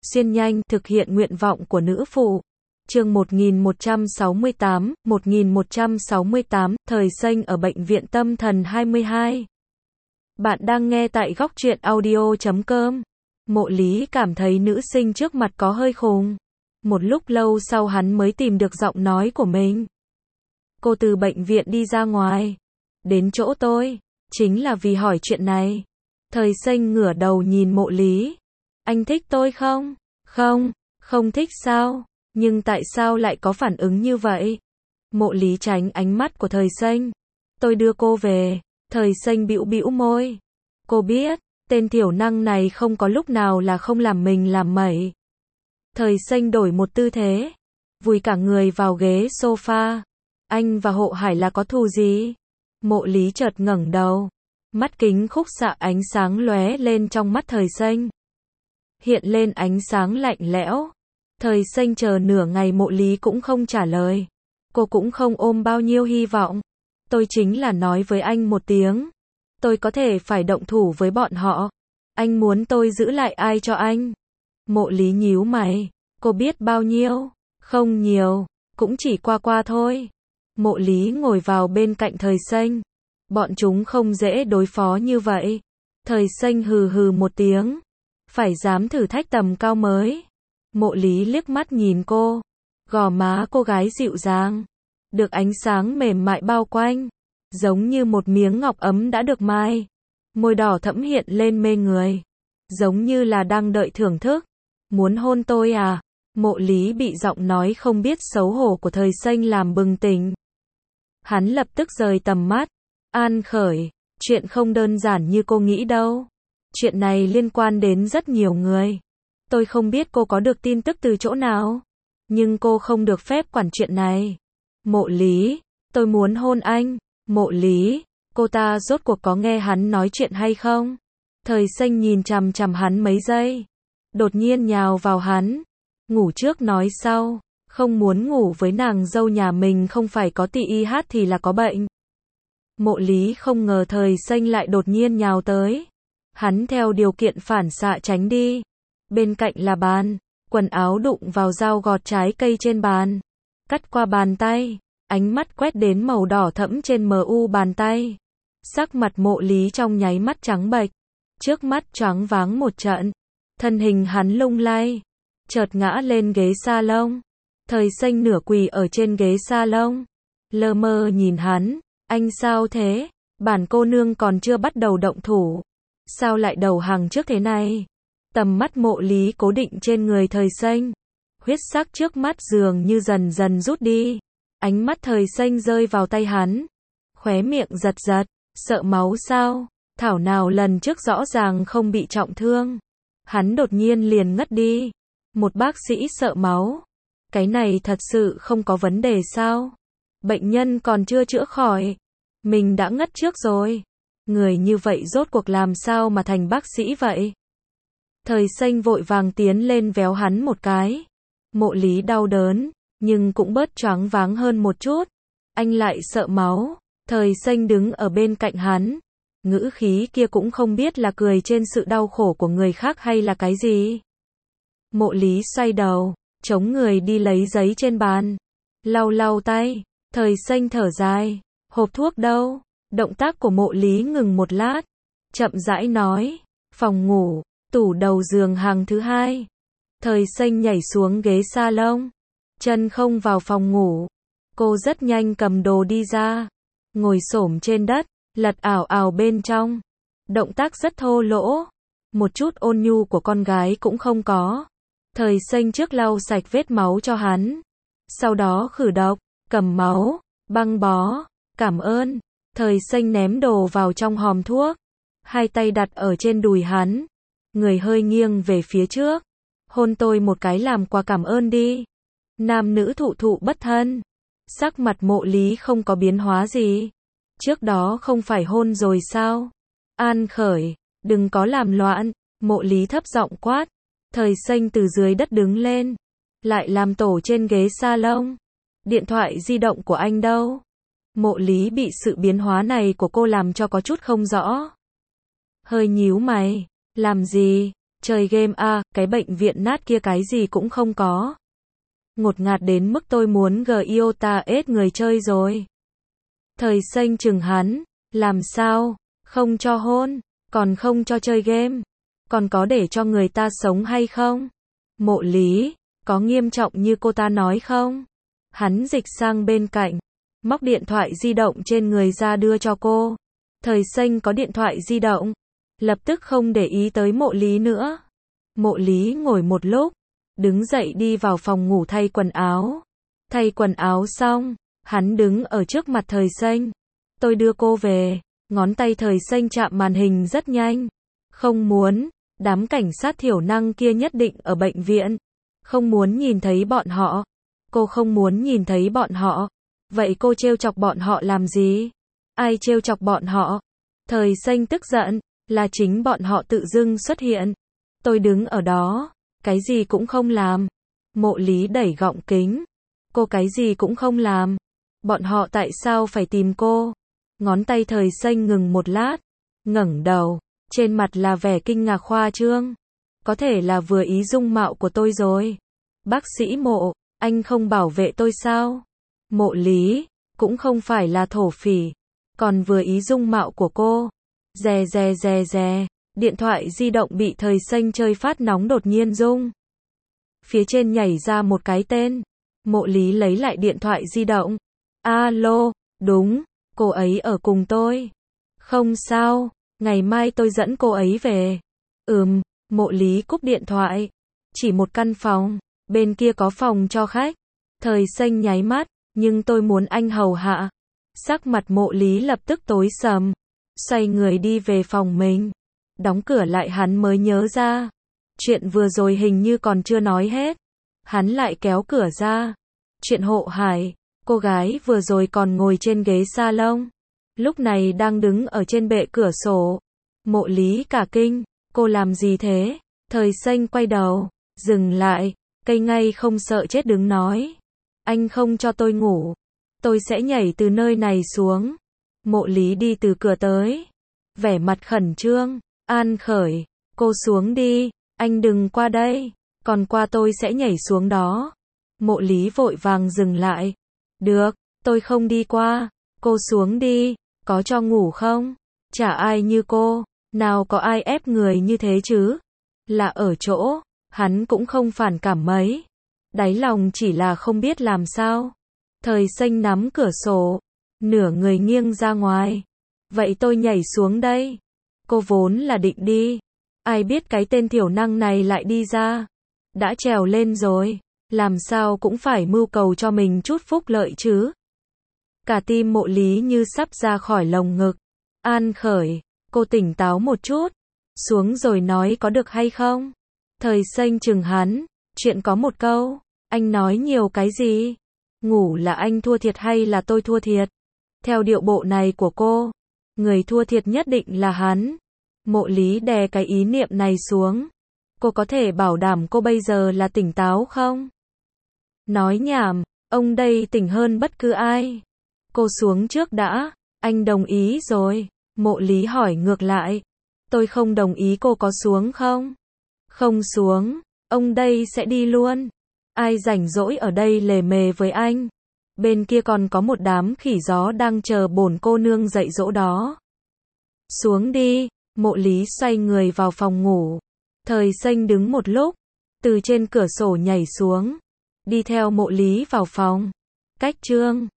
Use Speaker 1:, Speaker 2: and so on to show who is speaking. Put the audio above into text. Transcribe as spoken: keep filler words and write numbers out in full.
Speaker 1: xuyên nhanh, thực hiện nguyện vọng của nữ phụ. Chương một nghìn một trăm sáu mươi tám, một nghìn một trăm sáu mươi tám, thời xanh ở bệnh viện tâm thần hai mươi hai. Bạn đang nghe tại góc truyện audio chấm com. Mộ Lý cảm thấy nữ sinh trước mặt có hơi khùng. Một lúc lâu sau hắn mới tìm được giọng nói của mình. Cô từ bệnh viện đi ra ngoài, đến chỗ tôi, chính là vì hỏi chuyện này. Thời xanh ngửa đầu nhìn Mộ Lý. Anh thích tôi không? Không, không thích sao? Nhưng tại sao lại có phản ứng như vậy? Mộ Lý tránh ánh mắt của thời xanh. Tôi đưa cô về. Thời xanh bĩu bĩu môi. Cô biết, tên tiểu năng này không có lúc nào là không làm mình làm mẩy. Thời xanh đổi một tư thế, vùi cả người vào ghế sofa. Anh và Hộ Hải là có thù gì? Mộ Lý chợt ngẩng đầu. Mắt kính khúc xạ ánh sáng lóe lên trong mắt thời xanh. Hiện lên ánh sáng lạnh lẽo. Thời xanh chờ nửa ngày Mộ Lý cũng không trả lời. Cô cũng không ôm bao nhiêu hy vọng. Tôi chính là nói với anh một tiếng. Tôi có thể phải động thủ với bọn họ. Anh muốn tôi giữ lại ai cho anh? Mộ Lý nhíu mày. Cô biết bao nhiêu? Không nhiều, cũng chỉ qua qua thôi. Mộ Lý ngồi vào bên cạnh thời xanh. Bọn chúng không dễ đối phó như vậy. Thời xanh hừ hừ một tiếng. Phải dám thử thách tầm cao mới. Mộ Lý liếc mắt nhìn cô. Gò má cô gái dịu dàng, được ánh sáng mềm mại bao quanh, giống như một miếng ngọc ấm đã được mai. Môi đỏ thẫm hiện lên mê người, giống như là đang đợi thưởng thức. Muốn hôn tôi à? Mộ Lý bị giọng nói không biết xấu hổ của thời xanh làm bừng tỉnh. Hắn lập tức rời tầm mắt. An Khởi, chuyện không đơn giản như cô nghĩ đâu. Chuyện này liên quan đến rất nhiều người. Tôi không biết cô có được tin tức từ chỗ nào, nhưng cô không được phép quản chuyện này. Mộ Lý, tôi muốn hôn anh. Mộ Lý, cô ta rốt cuộc có nghe hắn nói chuyện hay không? Thời xanh nhìn chằm chằm hắn mấy giây, đột nhiên nhào vào hắn. Ngủ trước nói sau, không muốn ngủ với nàng dâu nhà mình không phải có tị y hát thì là có bệnh. Mộ Lý không ngờ thời xanh lại đột nhiên nhào tới. Hắn theo điều kiện phản xạ tránh đi. Bên cạnh là bàn, quần áo đụng vào dao gọt trái cây trên bàn. Cắt qua bàn tay, ánh mắt quét đến màu đỏ thẫm trên mờ u bàn tay. Sắc mặt Mộ Lý trong nháy mắt trắng bệch, trước mắt choáng váng một trận. Thân hình hắn lung lay, chợt ngã lên ghế salon. Thời xanh nửa quỳ ở trên ghế salon, lơ mơ nhìn hắn. Anh sao thế? Bản cô nương còn chưa bắt đầu động thủ, sao lại đầu hàng trước thế này? Tầm mắt Mộ Lý cố định trên người thời xanh. Huyết sắc trước mắt dường như dần dần rút đi. Ánh mắt thời xanh rơi vào tay hắn. Khóe miệng giật giật. Sợ máu sao? Thảo nào lần trước rõ ràng không bị trọng thương. Hắn đột nhiên liền ngất đi. Một bác sĩ sợ máu. Cái này thật sự không có vấn đề sao? Bệnh nhân còn chưa chữa khỏi, mình đã ngất trước rồi. Người như vậy rốt cuộc làm sao mà thành bác sĩ vậy? Thời xanh vội vàng tiến lên véo hắn một cái. Mộ Lý đau đớn, nhưng cũng bớt choáng váng hơn một chút. Anh lại sợ máu. Thời xanh đứng ở bên cạnh hắn. Ngữ khí kia cũng không biết là cười trên sự đau khổ của người khác hay là cái gì. Mộ Lý xoay đầu, chống người đi lấy giấy trên bàn, lau lau tay. Thời xanh thở dài. Hộp thuốc đâu? Động tác của Mộ Lý ngừng một lát, chậm rãi nói. Phòng ngủ, tủ đầu giường hàng thứ hai. Thời xanh nhảy xuống ghế salon, chân không vào phòng ngủ. Cô rất nhanh cầm đồ đi ra, ngồi xổm trên đất, lật ảo ảo bên trong. Động tác rất thô lỗ, một chút ôn nhu của con gái cũng không có. Thời xanh trước lau sạch vết máu cho hắn, sau đó khử độc, cầm máu, băng bó. Cảm ơn. Thời xanh ném đồ vào trong hòm thuốc, hai tay đặt ở trên đùi hắn, người hơi nghiêng về phía trước. Hôn tôi một cái làm quà cảm ơn đi. Nam nữ thụ thụ bất thân. Sắc mặt Mộ Lý không có biến hóa gì. Trước đó không phải hôn rồi sao? An Khởi, đừng có làm loạn. Mộ Lý thấp giọng quát. Thời xanh từ dưới đất đứng lên, lại làm tổ trên ghế salon. Điện thoại di động của anh đâu? Mộ Lý bị sự biến hóa này của cô làm cho có chút không rõ. Hơi nhíu mày. Làm gì? Chơi game à, cái bệnh viện nát kia cái gì cũng không có. Ngột ngạt đến mức tôi muốn giota ết người chơi rồi. Thời xanh chừng hắn, làm sao, không cho hôn, còn không cho chơi game, còn có để cho người ta sống hay không? Mộ Lý, có nghiêm trọng như cô ta nói không? Hắn dịch sang bên cạnh, móc điện thoại di động trên người ra đưa cho cô. Thời xanh có điện thoại di động, lập tức không để ý tới Mộ Lý nữa. Mộ Lý ngồi một lúc, đứng dậy đi vào phòng ngủ thay quần áo. Thay quần áo xong, hắn đứng ở trước mặt Thời xanh. Tôi đưa cô về, ngón tay Thời xanh chạm màn hình rất nhanh. Không muốn, đám cảnh sát thiểu năng kia nhất định ở bệnh viện. Không muốn nhìn thấy bọn họ. Cô không muốn nhìn thấy bọn họ. Vậy cô trêu chọc bọn họ làm gì? Ai trêu chọc bọn họ? Thời xanh tức giận, là chính bọn họ tự dưng xuất hiện. Tôi đứng ở đó, cái gì cũng không làm. Mộ Lý đẩy gọng kính. Cô cái gì cũng không làm. Bọn họ tại sao phải tìm cô? Ngón tay Thời xanh ngừng một lát, ngẩng đầu, trên mặt là vẻ kinh ngạc khoa trương. Có thể là vừa ý dung mạo của tôi rồi. Bác sĩ Mộ, anh không bảo vệ tôi sao? Mộ Lý, cũng không phải là thổ phỉ, còn vừa ý dung mạo của cô. Dè dè dè dè, điện thoại di động bị Thời xanh chơi phát nóng đột nhiên rung. Phía trên nhảy ra một cái tên. Mộ Lý lấy lại điện thoại di động. Alo, đúng, cô ấy ở cùng tôi. Không sao, ngày mai tôi dẫn cô ấy về. Ừm, Mộ Lý cúp điện thoại. Chỉ một căn phòng, bên kia có phòng cho khách. Thời xanh nháy mắt, nhưng tôi muốn anh hầu hạ. Sắc mặt Mộ Lý lập tức tối sầm. Xoay người đi về phòng mình. Đóng cửa lại hắn mới nhớ ra. Chuyện vừa rồi hình như còn chưa nói hết. Hắn lại kéo cửa ra. Chuyện Hộ Hải, cô gái vừa rồi còn ngồi trên ghế salon. Lúc này đang đứng ở trên bệ cửa sổ. Mộ Lý cả kinh, cô làm gì thế? Thời xanh quay đầu, dừng lại, cây ngay không sợ chết đứng nói. Anh không cho tôi ngủ. Tôi sẽ nhảy từ nơi này xuống. Mộ Lý đi từ cửa tới. Vẻ mặt khẩn trương, An Khởi, cô xuống đi, anh đừng qua đây, còn qua tôi sẽ nhảy xuống đó. Mộ Lý vội vàng dừng lại. Được, tôi không đi qua, cô xuống đi, có cho ngủ không? Chả ai như cô, nào có ai ép người như thế chứ? Là ở chỗ, hắn cũng không phản cảm mấy. Đáy lòng chỉ là không biết làm sao. Thời xanh nắm cửa sổ, nửa người nghiêng ra ngoài. Vậy tôi nhảy xuống đây. Cô vốn là định đi. Ai biết cái tên thiểu năng này lại đi ra. Đã trèo lên rồi, làm sao cũng phải mưu cầu cho mình chút phúc lợi chứ. Cả tim Mộ Lý như sắp ra khỏi lồng ngực. An Khởi, cô tỉnh táo một chút. Xuống rồi nói có được hay không? Thời xanh chừng hắn. Chuyện có một câu. Anh nói nhiều cái gì? Ngủ là anh thua thiệt hay là tôi thua thiệt? Theo điệu bộ này của cô, người thua thiệt nhất định là hắn. Mộ Lý đè cái ý niệm này xuống. Cô có thể bảo đảm cô bây giờ là tỉnh táo không? Nói nhảm, ông đây tỉnh hơn bất cứ ai. Cô xuống trước đã, anh đồng ý rồi. Mộ Lý hỏi ngược lại. Tôi không đồng ý, cô có xuống không? Không xuống, ông đây sẽ đi luôn. Ai rảnh rỗi ở đây lề mề với anh. Bên kia còn có một đám khỉ gió đang chờ bổn cô nương dạy dỗ đó. Xuống đi. Mộ Lý xoay người vào phòng ngủ. Thời xanh đứng một lúc, từ trên cửa sổ nhảy xuống, đi theo Mộ Lý vào phòng. Cách chương